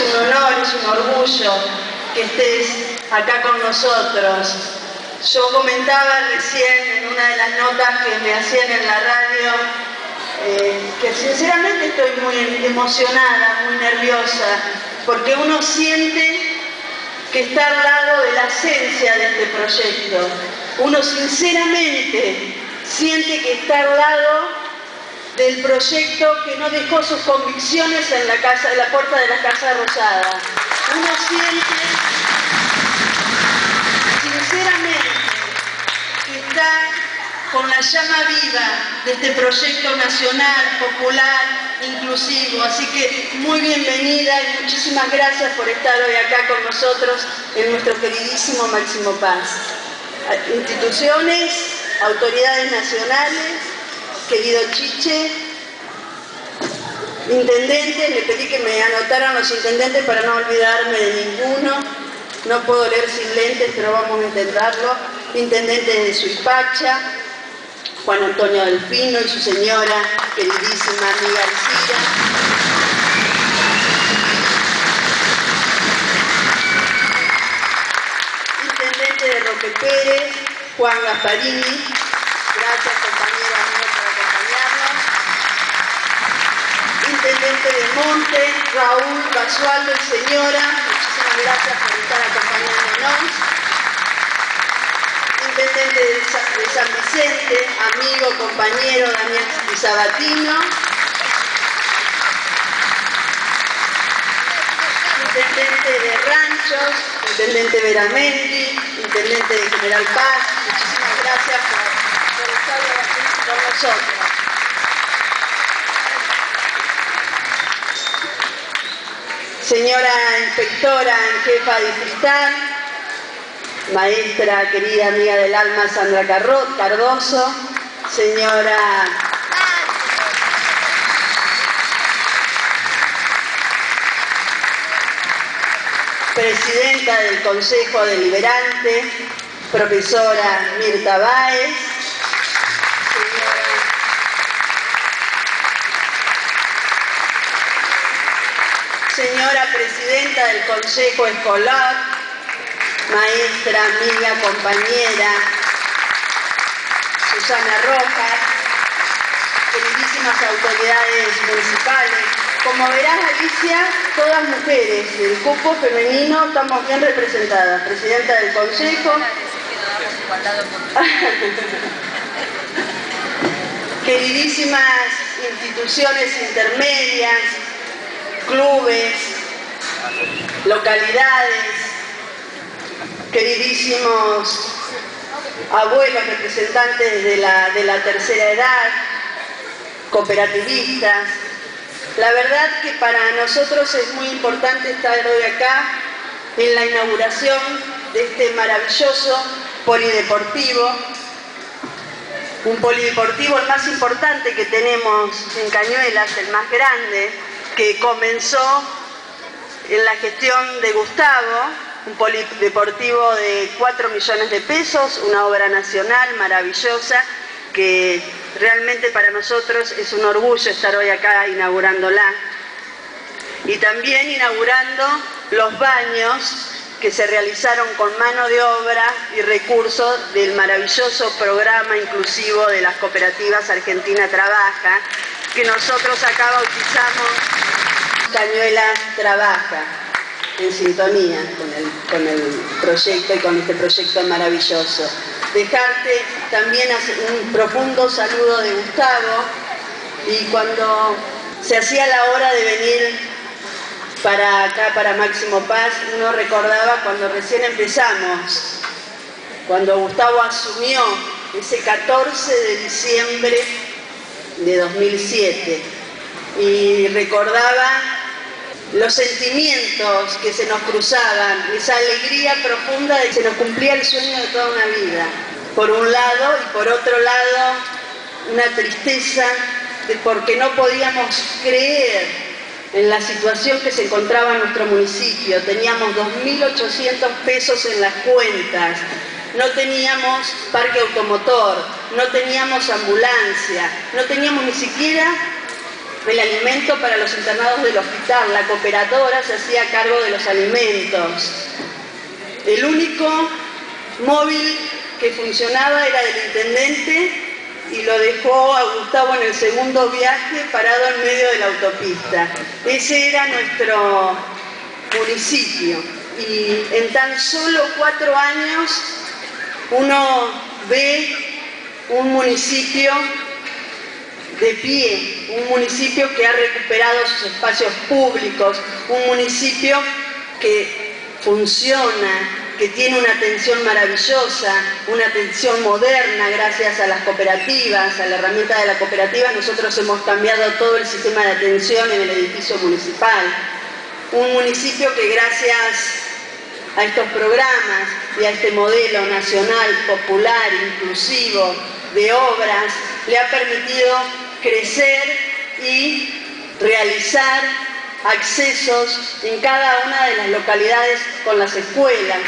un honor, es un orgullo que estés acá con nosotros. Yo comentaba recién en una de las notas que me hacían en la radio que sinceramente estoy muy emocionada, muy nerviosa, porque uno siente que está al lado de la esencia de este proyecto. Uno sinceramente siente que está al lado del proyecto que no dejó sus convicciones en la puerta de la Casa Rosada. Uno siente sinceramente que está con la llama viva de este proyecto nacional, popular, inclusivo. Así que muy bienvenida y muchísimas gracias por estar hoy acá con nosotros en nuestro queridísimo Máximo Paz. Instituciones, autoridades nacionales, querido Chiche, intendentes, le pedí que me anotaran los intendentes para no olvidarme de ninguno. No puedo leer sin lentes, pero vamos a intentarlo. Intendente de Suipacha, Juan Antonio Delfino y su señora, queridísima amiga Alcira. Intendente de Roque Pérez, Juan Gasparini. Gracias, compañero mío, por acompañarnos. Intendente de Monte, Raúl Basualdo y señora. Muchísimas gracias por estar acompañándonos. Intendente de San Vicente, amigo, compañero Daniel Sabatino. Intendente de Ranchos, Intendente Veramendi, Intendente de General Paz. Muchísimas gracias por estar aquí con nosotros. Señora inspectora en jefa distrital, maestra querida amiga del alma Sandra Cardoso, señora presidenta del Consejo Deliberante, profesora Mirta Báez, señora presidenta del Consejo Escolar, maestra, amiga, compañera, Susana Rojas, queridísimas autoridades municipales. Como verás, Alicia, todas mujeres, el cupo femenino estamos bien representadas. Presidenta del Consejo. Queridísimas instituciones intermedias, clubes, localidades, queridísimos abuelos representantes de la tercera edad, cooperativistas. La verdad que para nosotros es muy importante estar hoy acá en la inauguración de este maravilloso polideportivo, un polideportivo el más importante que tenemos en Cañuelas, el más grande, que comenzó en la gestión de Gustavo, un polideportivo de 4 millones de pesos, una obra nacional maravillosa que realmente para nosotros es un orgullo estar hoy acá inaugurándola. Y también inaugurando los baños que se realizaron con mano de obra y recursos del maravilloso programa inclusivo de las cooperativas Argentina Trabaja, que nosotros acá bautizamos Cañuelas Trabaja, en sintonía con el proyecto y con este proyecto maravilloso. Dejarte también un profundo saludo de Gustavo, y cuando se hacía la hora de venir para acá, para Máximo Paz, uno recordaba cuando recién empezamos, cuando Gustavo asumió ese 14 de diciembre de 2007, y recordaba los sentimientos que se nos cruzaban, esa alegría profunda de que se nos cumplía el sueño de toda una vida, por un lado, y por otro lado, una tristeza de porque no podíamos creer en la situación que se encontraba en nuestro municipio. Teníamos 2.800 pesos en las cuentas, no teníamos parque automotor, no teníamos ambulancia, no teníamos ni siquiera el alimento para los internados del hospital. La cooperadora se hacía cargo de los alimentos. El único móvil que funcionaba era del intendente y lo dejó a Gustavo en el segundo viaje parado en medio de la autopista. Ese era nuestro municipio. Y en tan solo 4 años uno ve un municipio de pie, un municipio que ha recuperado sus espacios públicos, un municipio que funciona, que tiene una atención maravillosa, una atención moderna gracias a las cooperativas, a la herramienta de la cooperativa. Nosotros hemos cambiado todo el sistema de atención en el edificio municipal. Un municipio que gracias a estos programas y a este modelo nacional, popular, inclusivo, de obras, le ha permitido crecer y realizar accesos en cada una de las localidades con las escuelas.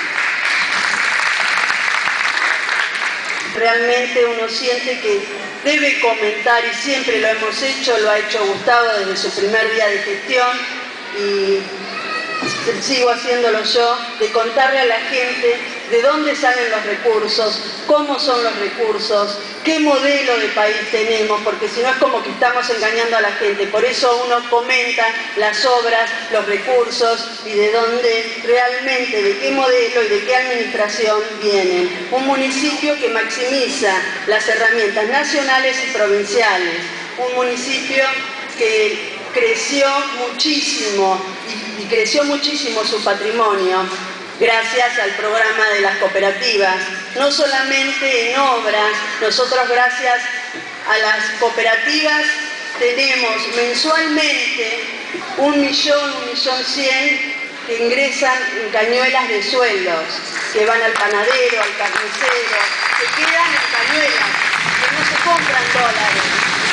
Realmente uno siente que debe comentar, y siempre lo hemos hecho, lo ha hecho Gustavo desde su primer día de gestión, y sigo haciéndolo yo, de contarle a la gente de dónde salen los recursos, cómo son los recursos, qué modelo de país tenemos, porque si no es como que estamos engañando a la gente. Por eso uno comenta las obras, los recursos y de dónde realmente, de qué modelo y de qué administración vienen. Un municipio que maximiza las herramientas nacionales y provinciales, un municipio que creció muchísimo y creció muchísimo su patrimonio gracias al programa de las cooperativas, no solamente en obras. Nosotros gracias a las cooperativas tenemos mensualmente 1.100.000 que ingresan en cañuelas de sueldos, que van al panadero, al carnicero, que quedan en cañuelas, que no se compran dólares.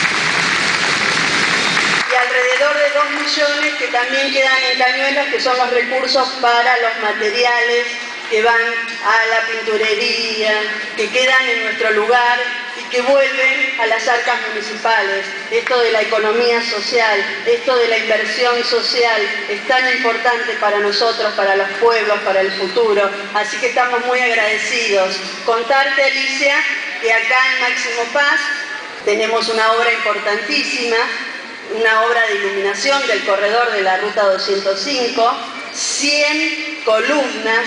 Y alrededor de 2 millones que también quedan en cañuelas, que son los recursos para los materiales que van a la pinturería, que quedan en nuestro lugar y que vuelven a las arcas municipales. Esto de la economía social, esto de la inversión social es tan importante para nosotros, para los pueblos, para el futuro. Así que estamos muy agradecidos. Contarte, Alicia, que acá en Máximo Paz tenemos una obra importantísima, una obra de iluminación del corredor de la Ruta 205, 100 columnas,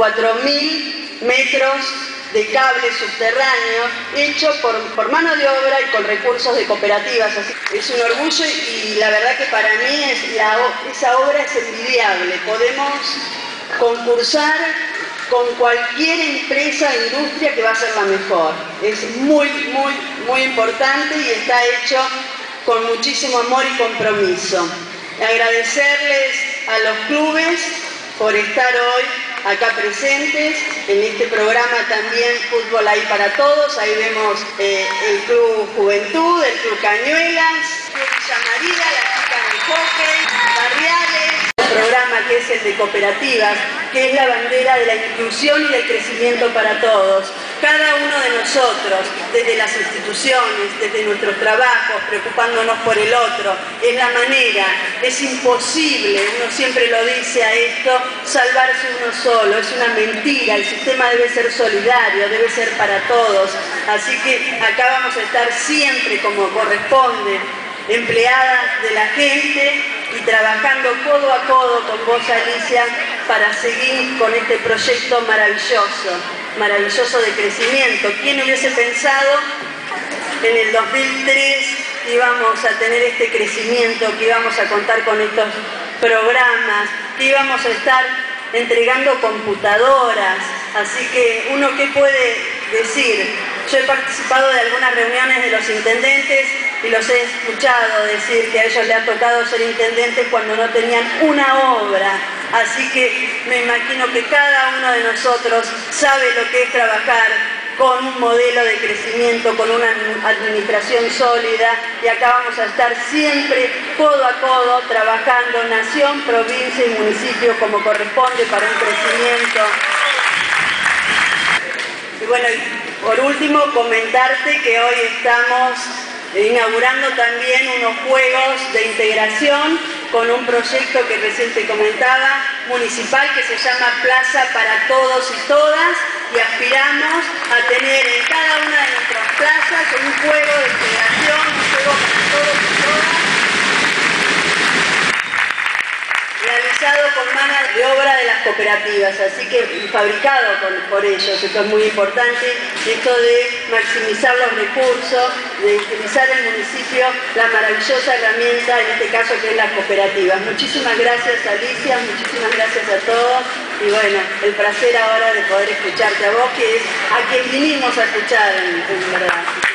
4.000 metros de cable subterráneo, hecho por mano de obra y con recursos de cooperativas. Así que es un orgullo y la verdad que para mí esa obra es envidiable. Podemos concursar con cualquier empresa o industria que va a ser la mejor. Es muy, muy, muy importante y está hecho con muchísimo amor y compromiso. Agradecerles a los clubes por estar hoy acá presentes en este programa también Fútbol Ahí para Todos. Ahí vemos el Club Juventud, el Club Cañuelas, el Club Villa María, la chica del hockey, Barriales, el programa que es el de cooperativas, que es la bandera de la inclusión y del crecimiento para todos. Cada uno de nosotros, desde las instituciones, desde nuestros trabajos, preocupándonos por el otro, es la manera. Es imposible, uno siempre lo dice a esto, salvarse uno solo, es una mentira. El sistema debe ser solidario, debe ser para todos. Así que acá vamos a estar siempre como corresponde, empleadas de la gente y trabajando codo a codo con vos, Alicia, para seguir con este proyecto maravilloso de crecimiento. ¿Quién hubiese pensado en el 2003 que íbamos a tener este crecimiento, que íbamos a contar con estos programas, que íbamos a estar entregando computadoras? Así que uno, ¿qué puede decir? Yo he participado de algunas reuniones de los intendentes y los he escuchado decir que a ellos les ha tocado ser intendentes cuando no tenían una obra. Así que me imagino que cada uno de nosotros sabe lo que es trabajar con un modelo de crecimiento, con una administración sólida, y acá vamos a estar siempre codo a codo trabajando nación, provincia y municipio como corresponde para un crecimiento. Y bueno, por último, comentarte que hoy estamos inaugurando también unos juegos de integración con un proyecto que recién te comentaba, municipal, que se llama Plaza para Todos y Todas, y aspiramos a tener en cada una de nuestras plazas un juego de integración, un juego para todos y todas, realizado con mano de obra de las cooperativas, así que fabricado por ellos. Esto es muy importante, esto de maximizar los recursos, de utilizar el municipio, la maravillosa herramienta, en este caso que es las cooperativas. Muchísimas gracias, Alicia, muchísimas gracias a todos, y bueno, el placer ahora de poder escucharte a vos, que es a quien vinimos a escuchar en verdad.